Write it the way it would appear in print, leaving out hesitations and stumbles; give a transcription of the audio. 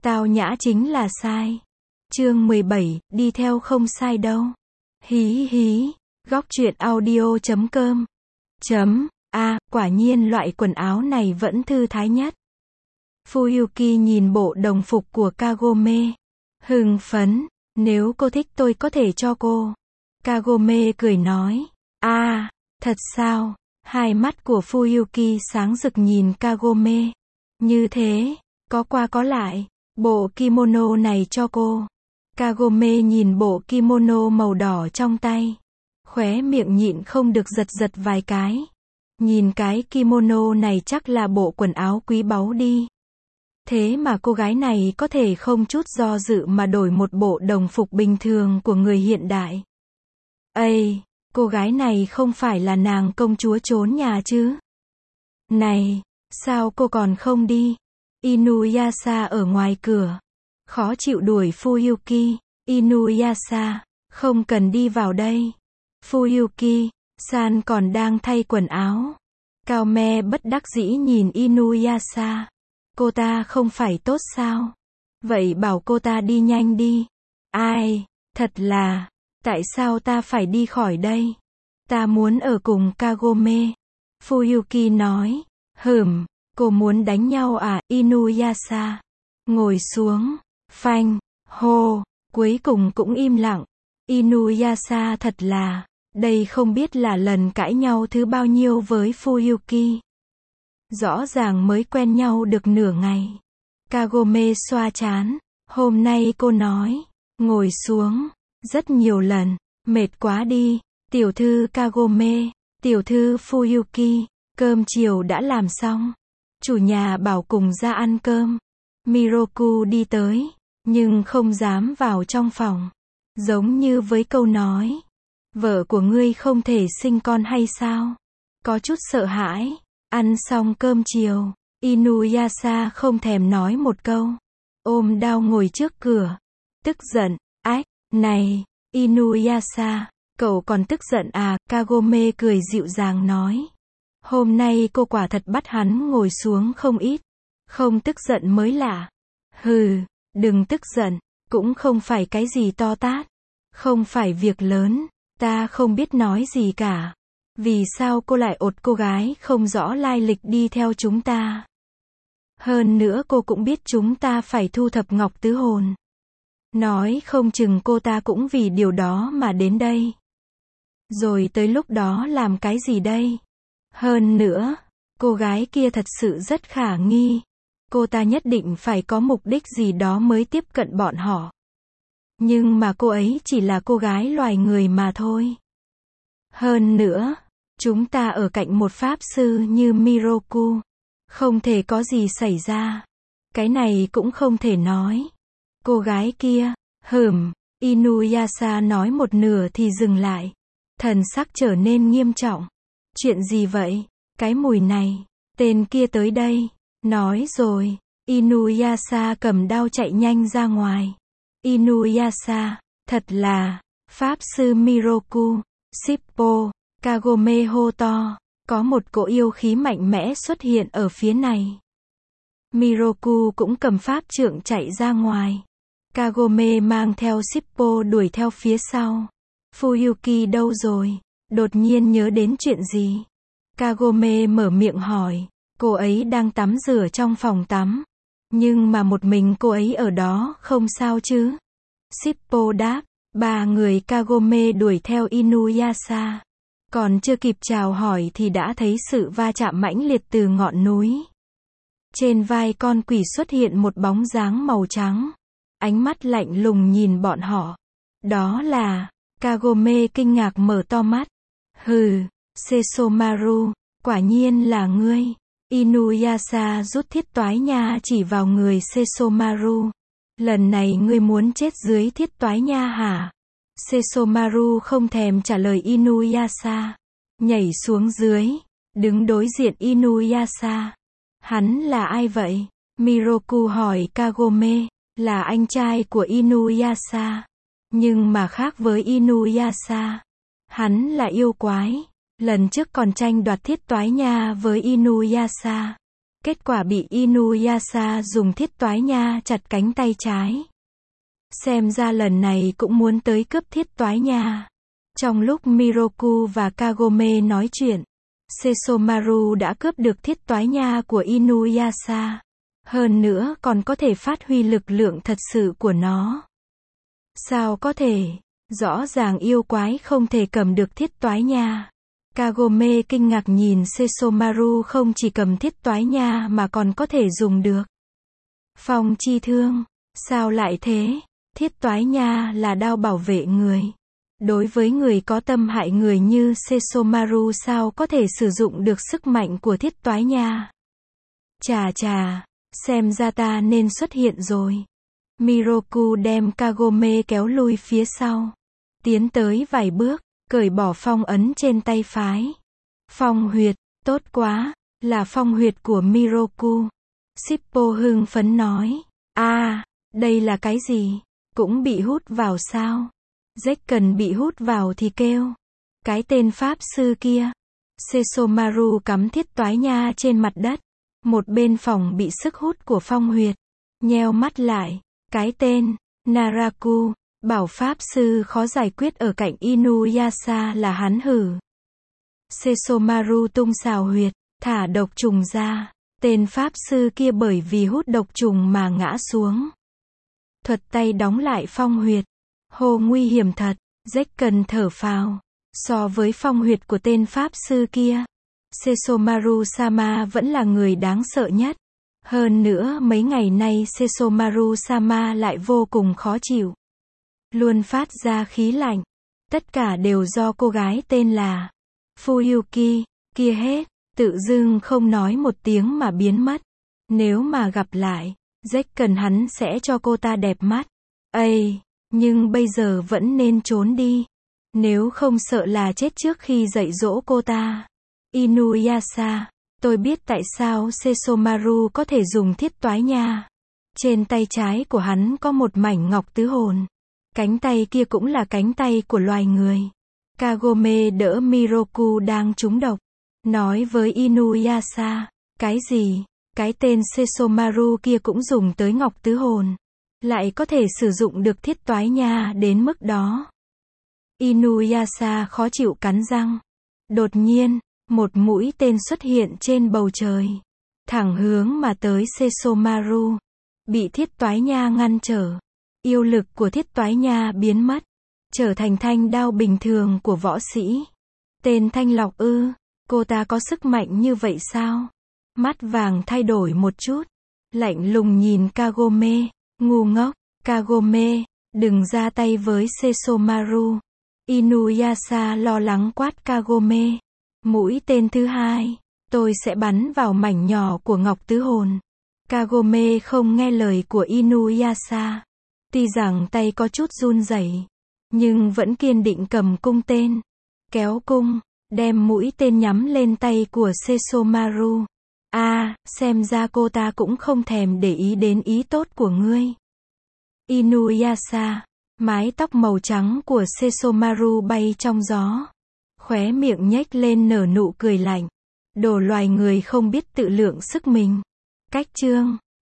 Tao nhã chính là sai. Chương 17, đi theo không sai đâu. Hí hí, góc truyện audio.com. Quả nhiên loại quần áo này vẫn thư thái nhất. Fuyuki nhìn bộ đồng phục của Kagome. Hưng phấn, nếu cô thích tôi có thể cho cô. Kagome cười nói. Thật sao? Hai mắt của Fuyuki sáng rực nhìn Kagome. Như thế, có qua có lại, bộ kimono này cho cô. Kagome nhìn bộ kimono màu đỏ trong tay. Khóe miệng nhịn không được giật giật vài cái. Nhìn cái kimono này chắc là bộ quần áo quý báu đi. Thế mà cô gái này có thể không chút do dự mà đổi một bộ đồng phục bình thường của người hiện đại. Cô gái này không phải là nàng công chúa trốn nhà chứ? Này, sao cô còn không đi? Inuyasha ở ngoài cửa. Khó chịu đuổi Fuyuki. Inuyasha, không cần đi vào đây. Fuyuki-san còn đang thay quần áo. Kaome bất đắc dĩ nhìn Inuyasha. Cô ta không phải tốt sao? Vậy bảo cô ta đi nhanh đi. Thật là, tại sao ta phải đi khỏi đây? Ta muốn ở cùng Kagome. Fuyuki nói. Cô muốn đánh nhau à? Inuyasha. Ngồi xuống. Phanh. Hô. Cuối cùng cũng im lặng. Inuyasha thật là, đây không biết là lần cãi nhau thứ bao nhiêu với Fuyuki. Rõ ràng mới quen nhau được nửa ngày. Kagome xoa trán. Hôm nay cô nói, ngồi xuống, rất nhiều lần, mệt quá đi. Tiểu thư Kagome, tiểu thư Fuyuki, cơm chiều đã làm xong. Chủ nhà bảo cùng ra ăn cơm. Miroku đi tới, nhưng không dám vào trong phòng. Giống như với câu nói, vợ của ngươi không thể sinh con hay sao? Có chút sợ hãi. Ăn xong cơm chiều, Inuyasha không thèm nói một câu. Ôm đao ngồi trước cửa. Tức giận. Này, Inuyasha, cậu còn tức giận à? Kagome cười dịu dàng nói. Hôm nay cô quả thật bắt hắn ngồi xuống không ít. Không tức giận mới lạ. Đừng tức giận, cũng không phải cái gì to tát. Không phải việc lớn, ta không biết nói gì cả. Vì sao cô lại ột cô gái không rõ lai lịch đi theo chúng ta? Hơn nữa cô cũng biết chúng ta phải thu thập ngọc tứ hồn. Nói không chừng cô ta cũng vì điều đó mà đến đây. Rồi tới lúc đó làm cái gì đây? Hơn nữa, cô gái kia thật sự rất khả nghi. Cô ta nhất định phải có mục đích gì đó mới tiếp cận bọn họ. Nhưng mà cô ấy chỉ là cô gái loài người mà thôi. Hơn nữa, chúng ta ở cạnh một pháp sư như Miroku. Không thể có gì xảy ra. Cái này cũng không thể nói. Cô gái kia, Inuyasha nói một nửa thì dừng lại. Thần sắc trở nên nghiêm trọng. Chuyện gì vậy? Cái mùi này. Tên kia tới đây. Nói rồi. Inuyasha cầm đao chạy nhanh ra ngoài. Inuyasha, thật là, pháp sư Miroku, Shippo, Kagome hô to, có một cỗ yêu khí mạnh mẽ xuất hiện ở phía này. Miroku cũng cầm pháp trượng chạy ra ngoài. Kagome mang theo Shippo đuổi theo phía sau. Fuyuki đâu rồi? Đột nhiên nhớ đến chuyện gì? Kagome mở miệng hỏi. Cô ấy đang tắm rửa trong phòng tắm. Nhưng mà một mình cô ấy ở đó không sao chứ? Shippo đáp. Ba người Kagome đuổi theo Inuyasha. Còn chưa kịp chào hỏi thì đã thấy sự va chạm mãnh liệt từ ngọn núi. Trên vai con quỷ xuất hiện một bóng dáng màu trắng. Ánh mắt lạnh lùng nhìn bọn họ. Đó là... Kagome kinh ngạc mở to mắt. Sesomaru, quả nhiên là ngươi. Inuyasha rút thiết toái nha chỉ vào người Sesomaru. Lần này ngươi muốn chết dưới thiết toái nha hả? Sesomaru không thèm trả lời Inuyasha. Nhảy xuống dưới, đứng đối diện Inuyasha. Hắn là ai vậy? Miroku hỏi Kagome. Là anh trai của Inuyasha. Nhưng mà khác với Inuyasha. Hắn là yêu quái. Lần trước còn tranh đoạt thiết toái nha với Inuyasha. Kết quả bị Inuyasha dùng thiết toái nha chặt cánh tay trái. Xem ra lần này cũng muốn tới cướp thiết toái nha. Trong lúc Miroku và Kagome nói chuyện, Sesomaru đã cướp được thiết toái nha của Inuyasha. Hơn nữa còn có thể phát huy lực lượng thật sự của nó. Sao có thể? Rõ ràng yêu quái không thể cầm được thiết toái nha. Kagome kinh ngạc nhìn Sesomaru không chỉ cầm thiết toái nha mà còn có thể dùng được phong chi thương. Sao lại thế? Thiết toái nha là đao bảo vệ người. Đối với người có tâm hại người như Sesomaru sao có thể sử dụng được sức mạnh của thiết toái nha? Chà chà, xem ra ta nên xuất hiện rồi. Miroku đem Kagome kéo lui phía sau. Tiến tới vài bước, cởi bỏ phong ấn trên tay phái. Phong huyệt, tốt quá, là phong huyệt của Miroku. Shippo hưng phấn nói. Đây là cái gì? Cũng bị hút vào sao? Zekken bị hút vào thì kêu. Cái tên pháp sư kia. Sesomaru cắm thiết toái nha trên mặt đất. Một bên phòng bị sức hút của phong huyệt. Nheo mắt lại. Cái tên, Naraku, bảo pháp sư khó giải quyết ở cạnh Inuyasha là hắn hử. Sesomaru tung xào huyệt, thả độc trùng ra. Tên pháp sư kia bởi vì hút độc trùng mà ngã xuống. Thuật tay đóng lại phong huyệt. Hô nguy hiểm thật, Zekken thở phào. So với phong huyệt của tên pháp sư kia, Sesomaru-sama vẫn là người đáng sợ nhất. Hơn nữa mấy ngày nay Sesomaru-sama lại vô cùng khó chịu. Luôn phát ra khí lạnh. Tất cả đều do cô gái tên là Fuyuki kia hết. Tự dưng không nói một tiếng mà biến mất. Nếu mà gặp lại, Zekken hắn sẽ cho cô ta đẹp mắt. Nhưng bây giờ vẫn nên trốn đi. Nếu không sợ là chết trước khi dạy dỗ cô ta. Inuyasha, tôi biết tại sao Sesomaru có thể dùng thiết toái nha. Trên tay trái của hắn có một mảnh ngọc tứ hồn. Cánh tay kia cũng là cánh tay của loài người. Kagome đỡ Miroku đang trúng độc. Nói với Inuyasha, cái gì? Cái tên Sesomaru kia cũng dùng tới ngọc tứ hồn. Lại có thể sử dụng được thiết toái nha đến mức đó. Inuyasha khó chịu cắn răng. Đột nhiên, một mũi tên xuất hiện trên bầu trời. Thẳng hướng mà tới Sesomaru. Bị thiết toái nha ngăn trở. Yêu lực của thiết toái nha biến mất. Trở thành thanh đao bình thường của võ sĩ. Tên Thanh Lọc ư? Cô ta có sức mạnh như vậy sao? Mắt vàng thay đổi một chút. Lạnh lùng nhìn Kagome. Ngu ngốc, Kagome, đừng ra tay với Sesomaru. Inuyasha lo lắng quát Kagome. Mũi tên thứ hai, tôi sẽ bắn vào mảnh nhỏ của ngọc tứ hồn. Kagome không nghe lời của Inuyasha. Tuy rằng tay có chút run rẩy, nhưng vẫn kiên định cầm cung tên. Kéo cung, đem mũi tên nhắm lên tay của Sesomaru. Xem ra cô ta cũng không thèm để ý đến ý tốt của ngươi. Inuyasha, mái tóc màu trắng của Sesomaru bay trong gió. Khóe miệng nhếch lên nở nụ cười lạnh. Đồ loài người không biết tự lượng sức mình. Cách chương